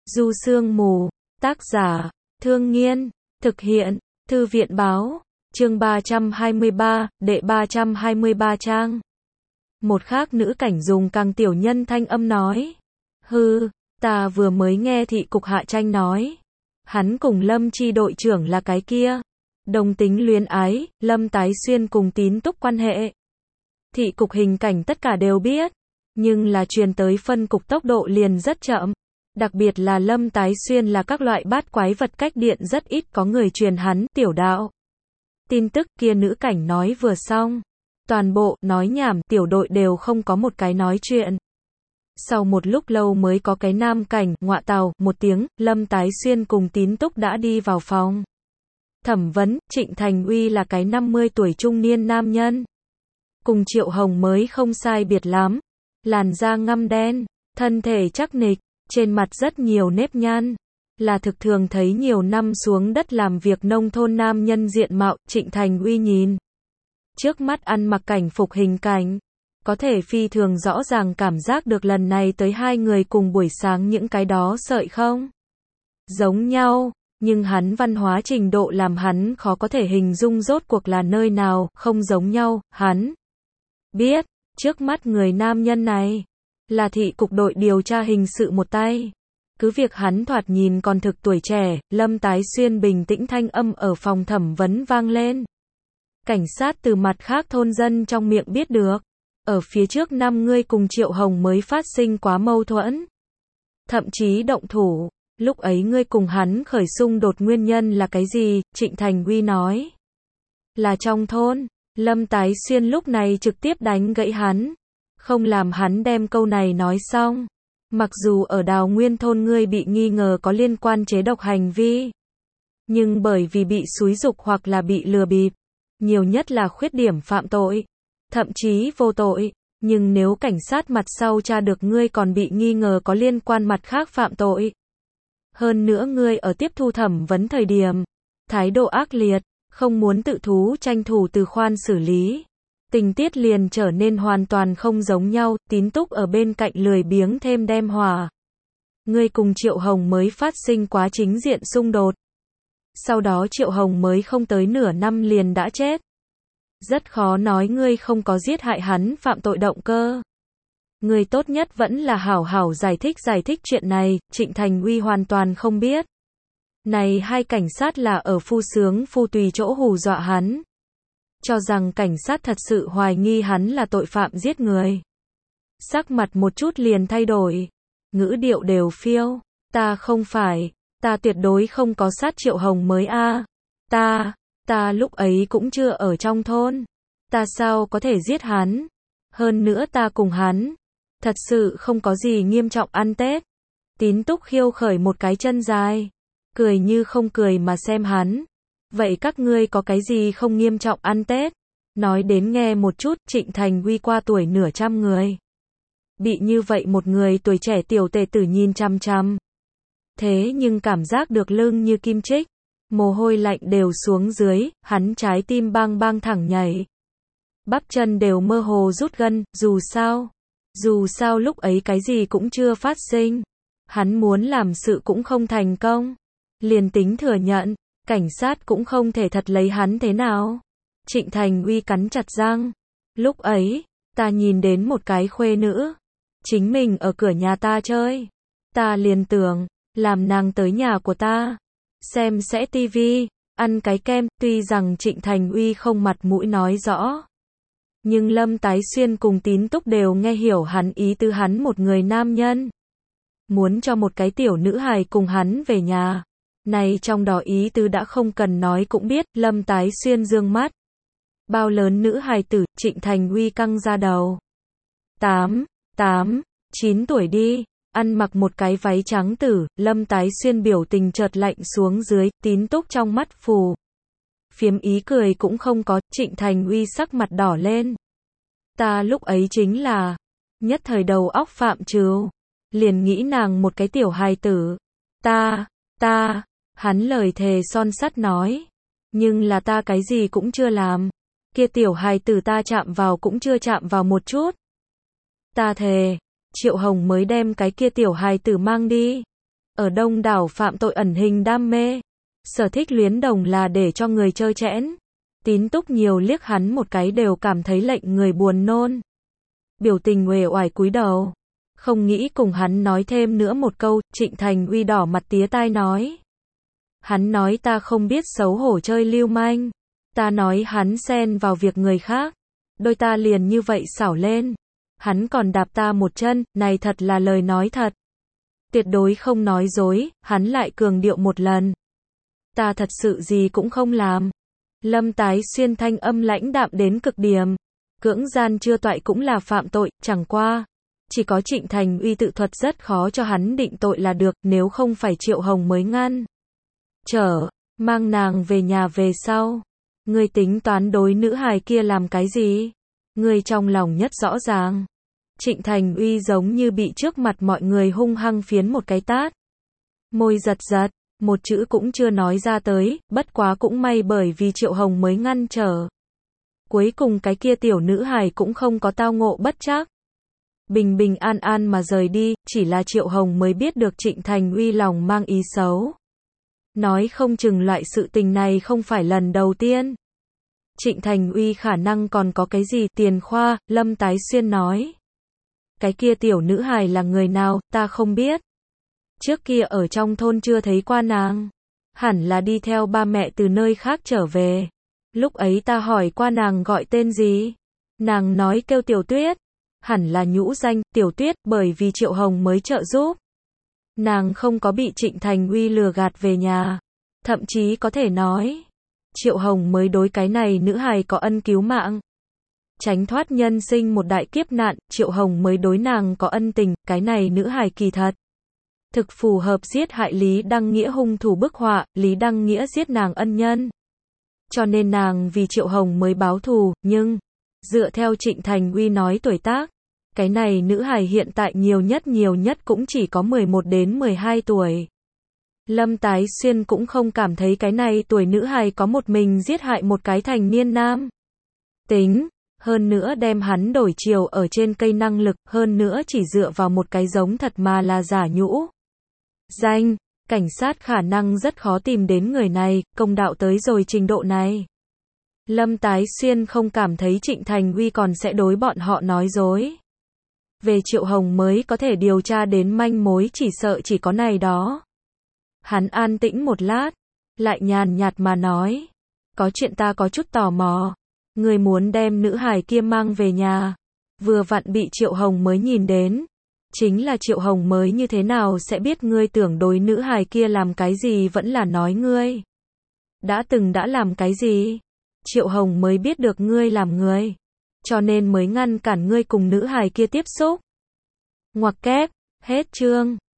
Du Sương Mù, tác giả, Thương Nghiên, thực hiện, Thư viện báo, chương 323, đệ 323 trang. Một khác nữ cảnh dùng càng tiểu nhân thanh âm nói. Ta vừa mới nghe thị cục Hạ Tranh nói. Hắn cùng Lâm Chi đội trưởng là cái kia. Đồng tính luyến ái, Lâm Tái Xuyên cùng Tín Túc quan hệ. Thị cục hình cảnh tất cả đều biết. Nhưng là truyền tới phân cục tốc độ liền rất chậm. Đặc biệt là Lâm Tái Xuyên là các loại bát quái vật cách điện rất ít có người truyền hắn, tiểu đạo. Tin tức kia nữ cảnh nói vừa xong. Toàn bộ, nói nhảm, tiểu đội đều không có một cái nói chuyện. Sau một lúc lâu mới có cái nam cảnh, ngọa tào, một tiếng, Lâm Tái Xuyên cùng Tín Túc đã đi vào phòng. Thẩm vấn, Trịnh Thành Uy là cái 50 tuổi trung niên nam nhân. Cùng Triệu Hồng mới không sai biệt lắm. Làn da ngăm đen, thân thể chắc nịch, trên mặt rất nhiều nếp nhăn. Là thực thường thấy nhiều năm xuống đất làm việc nông thôn nam nhân diện mạo, Trịnh Thành Uy nhìn. Trước mắt ăn mặc cảnh phục hình cảnh. Có thể phi thường rõ ràng cảm giác được lần này tới hai người cùng buổi sáng những cái đó sợi không giống nhau, nhưng hắn văn hóa trình độ làm hắn khó có thể hình dung rốt cuộc là nơi nào không giống nhau. Hắn biết, trước mắt người nam nhân này là thị cục đội điều tra hình sự một tay. Cứ việc hắn thoạt nhìn còn thực tuổi trẻ, Lâm Tái Xuyên bình tĩnh thanh âm ở phòng thẩm vấn vang lên. Cảnh sát từ mặt khác thôn dân trong miệng biết được. Ở phía trước năm ngươi cùng Triệu Hồng mới phát sinh quá mâu thuẫn. Thậm chí động thủ. Lúc ấy ngươi cùng hắn khởi xung đột nguyên nhân là cái gì? Trịnh Thành Uy nói. Là trong thôn. Lâm Tái Xuyên lúc này trực tiếp đánh gãy hắn. Không làm hắn đem câu này nói xong. Mặc dù ở Đào Nguyên thôn ngươi bị nghi ngờ có liên quan chế độc hành vi. Nhưng bởi vì bị xúi giục hoặc là bị lừa bịp. Nhiều nhất là khuyết điểm phạm tội. Thậm chí vô tội. Nhưng nếu cảnh sát mặt sau tra được ngươi còn bị nghi ngờ có liên quan mặt khác phạm tội. Hơn nữa ngươi ở tiếp thu thẩm vấn thời điểm. Thái độ ác liệt. Không muốn tự thú tranh thủ từ khoan xử lý. Tình tiết liền trở nên hoàn toàn không giống nhau. Tín Túc ở bên cạnh lười biếng thêm đem hòa. Ngươi cùng Triệu Hồng mới phát sinh quá chính diện xung đột. Sau đó Triệu Hồng mới không tới nửa năm liền đã chết. Rất khó nói ngươi không có giết hại hắn phạm tội động cơ. Ngươi tốt nhất vẫn là hảo hảo giải thích chuyện này. Trịnh Thành Uy hoàn toàn không biết. Này hai cảnh sát là ở phu sướng phu tùy chỗ hù dọa hắn. Cho rằng cảnh sát thật sự hoài nghi hắn là tội phạm giết người. Sắc mặt một chút liền thay đổi. Ngữ điệu đều phiêu. Ta không phải. Ta tuyệt đối không có sát Triệu Hồng mới a. Ta lúc ấy cũng chưa ở trong thôn. Ta sao có thể giết hắn? Hơn nữa ta cùng hắn. Thật sự không có gì nghiêm trọng ăn Tết. Tín Túc khiêu khởi một cái chân dài. Cười như không cười mà xem hắn. Vậy các ngươi có cái gì không nghiêm trọng ăn Tết? Nói đến nghe một chút, Trịnh Thành Uy qua tuổi nửa trăm người. Bị như vậy một người tuổi trẻ tiểu tề tử nhìn chăm chăm. Thế nhưng cảm giác được lưng như kim chích. Mồ hôi lạnh đều xuống dưới, hắn trái tim bang bang thẳng nhảy. Bắp chân đều mơ hồ rút gân, dù sao lúc ấy cái gì cũng chưa phát sinh. Hắn muốn làm sự cũng không thành công. Liền tính thừa nhận, cảnh sát cũng không thể thật lấy hắn thế nào. Trịnh Thành Uy cắn chặt răng. Lúc ấy, ta nhìn đến một cái khuê nữ. Chính mình ở cửa nhà ta chơi. Ta liền tưởng, làm nàng tới nhà của ta. Xem sẽ tivi, ăn cái kem, tuy rằng Trịnh Thành Uy không mặt mũi nói rõ. Nhưng Lâm Tái Xuyên cùng Tín Túc đều nghe hiểu hắn ý tứ hắn một người nam nhân. Muốn cho một cái tiểu nữ hài cùng hắn về nhà. Này trong đó ý tứ đã không cần nói cũng biết, Lâm Tái Xuyên dương mắt. Bao lớn nữ hài tử, Trịnh Thành Uy căng ra đầu. 9 tuổi đi. Ăn mặc một cái váy trắng tử, Lâm Tái Xuyên biểu tình chợt lạnh xuống dưới, Tín Túc trong mắt phù. Phiếm ý cười cũng không có, Trịnh Thành Uy sắc mặt đỏ lên. Ta lúc ấy chính là, nhất thời đầu óc phạm trừu. Liền nghĩ nàng một cái tiểu hài tử. Hắn lời thề son sắt nói. Nhưng là ta cái gì cũng chưa làm. Kia tiểu hài tử ta chạm vào cũng chưa chạm vào một chút. Ta thề. Triệu Hồng mới đem cái kia tiểu hài tử mang đi. ở đông đảo phạm tội ẩn hình đam mê. Sở thích luyến đồng là để cho người trơ trẽn. Tín Túc nhiều liếc hắn một cái đều cảm thấy lệnh người buồn nôn. Biểu tình uể oải cúi đầu. Không nghĩ cùng hắn nói thêm nữa một câu, Trịnh Thành Uy đỏ mặt tía tai nói. Hắn nói ta không biết xấu hổ chơi lưu manh. Ta nói hắn xen vào việc người khác. Đôi ta liền như vậy xảo lên. Hắn còn đạp ta một chân, này thật là lời nói thật. Tuyệt đối không nói dối, hắn lại cường điệu một lần. Ta thật sự gì cũng không làm. Lâm Tái Xuyên thanh âm lãnh đạm đến cực điểm. Cưỡng gian chưa toại cũng là phạm tội, chẳng qua. Chỉ có Trịnh Thành Uy tự thuật rất khó cho hắn định tội là được, nếu không phải Triệu Hồng mới ngăn. Mang nàng về nhà về sau. Ngươi tính toán đối nữ hài kia làm cái gì? Ngươi trong lòng nhất rõ ràng. Trịnh Thành Uy giống như bị trước mặt mọi người hung hăng phiến một cái tát. Môi giật giật, một chữ cũng chưa nói ra tới, bất quá cũng may bởi vì Triệu Hồng mới ngăn trở. Cuối cùng cái kia tiểu nữ hài cũng không có tao ngộ bất trắc. Bình bình an an mà rời đi, chỉ là Triệu Hồng mới biết được Trịnh Thành Uy lòng mang ý xấu. Nói không chừng loại sự tình này không phải lần đầu tiên. Trịnh Thành Uy khả năng còn có cái gì tiền khoa, Lâm Tái Xuyên nói. Cái kia tiểu nữ hài là người nào, ta không biết. Trước kia ở trong thôn chưa thấy qua nàng. Hẳn là đi theo ba mẹ từ nơi khác trở về. Lúc ấy ta hỏi qua nàng gọi tên gì. Nàng nói kêu Tiểu Tuyết. Hẳn là nhũ danh, Tiểu Tuyết, bởi vì Triệu Hồng mới trợ giúp. Nàng không có bị Trịnh Thành Uy lừa gạt về nhà. Thậm chí có thể nói, Triệu Hồng mới đối cái này nữ hài có ân cứu mạng. Tránh thoát nhân sinh một đại kiếp nạn, Triệu Hồng mới đối nàng có ân tình, cái này nữ hài kỳ thật. Thực phù hợp giết hại Lý Đăng Nghĩa hung thủ bức họa, Lý Đăng Nghĩa giết nàng ân nhân. Cho nên nàng vì Triệu Hồng mới báo thù, nhưng, dựa theo Trịnh Thành Uy nói tuổi tác, cái này nữ hài hiện tại nhiều nhất cũng chỉ có 11 đến 12 tuổi. Lâm Tái Xuyên cũng không cảm thấy cái này tuổi nữ hài có một mình giết hại một cái thành niên nam. Tính, hơn nữa đem hắn đổi chiều ở trên cây năng lực, hơn nữa chỉ dựa vào một cái giống thật mà là giả nhũ. Danh, cảnh sát khả năng rất khó tìm đến người này, công đạo tới rồi trình độ này. Lâm Tái Xuyên không cảm thấy Trịnh Thành Uy còn sẽ đối bọn họ nói dối. Về Triệu Hồng mới có thể điều tra đến manh mối chỉ sợ chỉ có này đó. Hắn an tĩnh một lát, lại nhàn nhạt mà nói. Có chuyện ta có chút tò mò. Người muốn đem nữ hài kia mang về nhà. Vừa vặn bị Triệu Hồng mới nhìn đến. Chính là Triệu Hồng mới như thế nào sẽ biết ngươi tưởng đối nữ hài kia làm cái gì vẫn là nói ngươi. Đã làm cái gì? Triệu Hồng mới biết được ngươi làm người. Cho nên mới ngăn cản ngươi cùng nữ hài kia tiếp xúc. Ngoặc kép, hết chương.